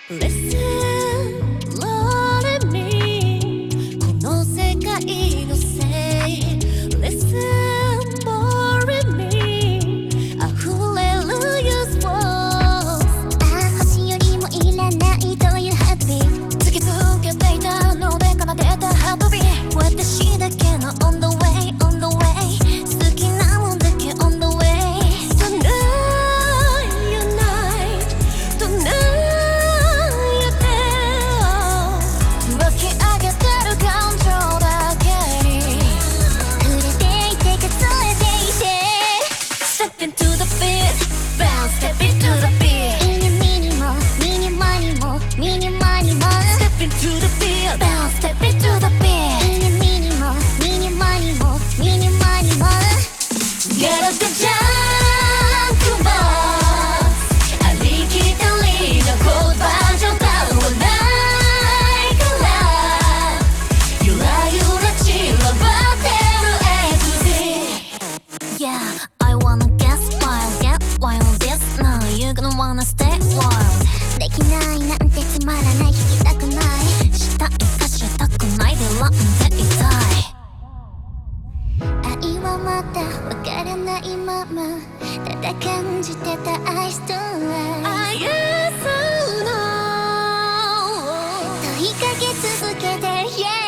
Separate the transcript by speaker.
Speaker 1: Listen, Lord me この世界のせい Listen, more me 溢れる Use words
Speaker 2: 星よりもいらないというハッピー
Speaker 1: 突きつけていたので奏でたハートビー私だけの On the way, on the way 好きなもんだけ On the way Tonight, unite Tonight Step into the beat, bounce, step into the beat.
Speaker 2: いいねミニもミニマニもミニマニも
Speaker 1: Step into the beat, bounce, step into the beat.
Speaker 2: いいねミニもミニマニもミニマニも
Speaker 1: Get up the junk box. ありきたりのコードバージョンだわないからゆらゆら散らばってる A to Z Yeah, I wanna get wild this now You're gonna wanna stay wild
Speaker 2: できないなんてつまらない聞きたくない
Speaker 1: したいかしたくないでランでいたい
Speaker 2: 愛はまだわからないままただ感じてた愛と愛
Speaker 1: I guess I know
Speaker 2: 問いかけ続けて Yeah